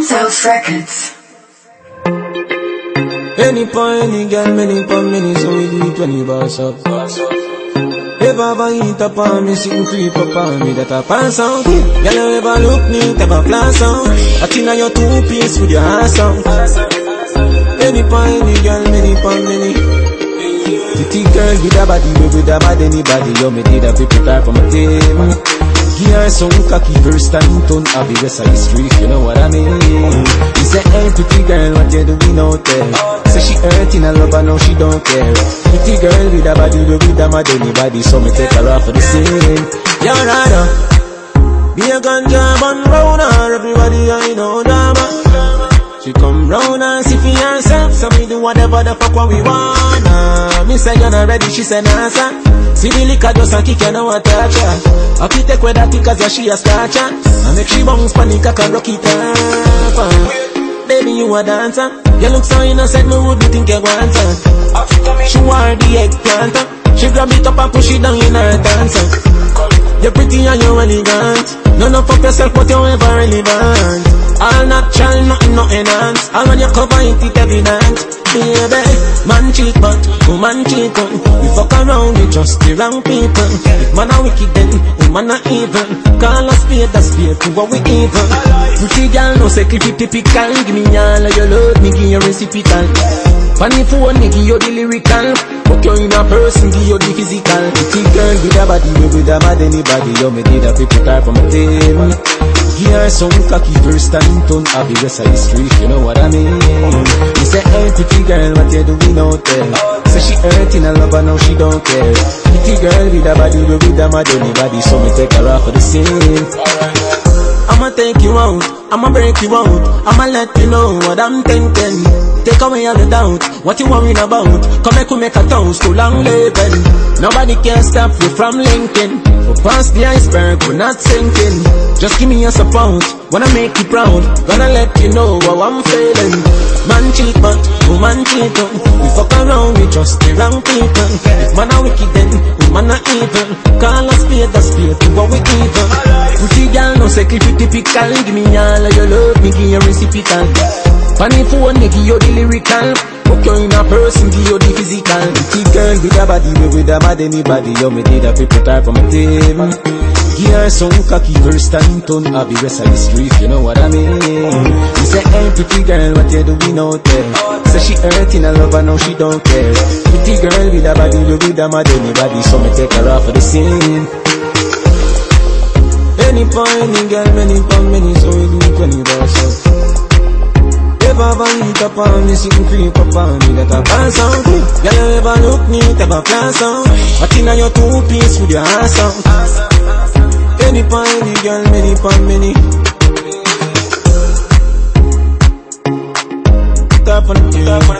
Self Records. Any point, any girl, many pon many, so we do it when you boss up. If I ever eat up on me, sitting creep up on me, that I pass out. Girl, you ever look neat, ever class out. I think I your two-piece with your ass out. Any point, any girl, many pon many. Pretty girl with a body, with a bad anybody, you me did a people type for my team. Give her some cocky first time, turn up the rest of the street, you know what I mean? He said, hey pretty girl, what you doing out there? Say she hurting a lover, now she don't care. Pretty girl with a body, with a mad anybody, so me take her off for the scene. You're right up. Be a ganja bun round her, everybody I know drama. She come round and see for herself, so me do whatever the fuck what we wanna. Me say you're not ready, she say nah sir. See the liquor just a kick you now attack her. I fit take with that cause yeah, she a starcher. I make she bounce panic and rock it up. Baby you a dancer. You look so innocent, me wouldn't think you want her. She want the eggplant. She grab it up and push it down in her dancer. You're pretty and you're elegant. None of yourself but you're ever relevant. All natural, nothing no enhance. All when you cover it, it evident. Baby, man cheat but woman cheat on. We fuck around with just the wrong people. If man a wicked then woman a evil. Call us spade a spade to what we evil. Pretty girl no say clip typical. Give me all of your love, me give you reciprocal. Funny phone, me give you the lyrical. Fuck you in a person, give you the physical. Pretty girl with a body, with a mad anybody. You me did a people type for my team. Give her some cocky first time, turn up the rest of the street, you know what I mean? He said, hey pretty girl, what you doing out there? Say she hurting a lover, now she don't care. Pretty girl with a body, with a mad anybody, so me take her off for the scene. I'ma take you out, I'ma break you out, I'ma let you know what I'm thinking. Take away all the doubt, what you worrying about? Come make we make a toast to long living. Nobody can stop you from linking. We're past the iceberg, we're not sinking. Just give me your support, wanna make you proud. Gonna let you know how I'm feeling. Man cheat but woman cheat on. We fuck around with just the wrong people. If man a wicked then woman a evil. Call us spade a spade to what we evil. Pretty girl no say clip typical. Give me all of your love, me give you reciprocal. Funny phone, me give you the lyrical. Fuck you in a person, give you the physical. Pretty girl with a body, with a mad anybody. You me did a people type for my team. Give her some cocky first time, turn up the rest of the street, you know what I mean? He said, hey pretty girl, what you doing out there? Say she hurting a lover, now she don't care. Pretty girl with a body, with a mad anybody, so me take her off for the scene. Any point, any girl, many pon many, so we do it when you boss up. If I ever eat up on me, sitting creep up on me, that I pass out. Girl, you ever look neat, ever class out. I think I your two-piece with your ass out. Any point, any girl, many pon many. Tap on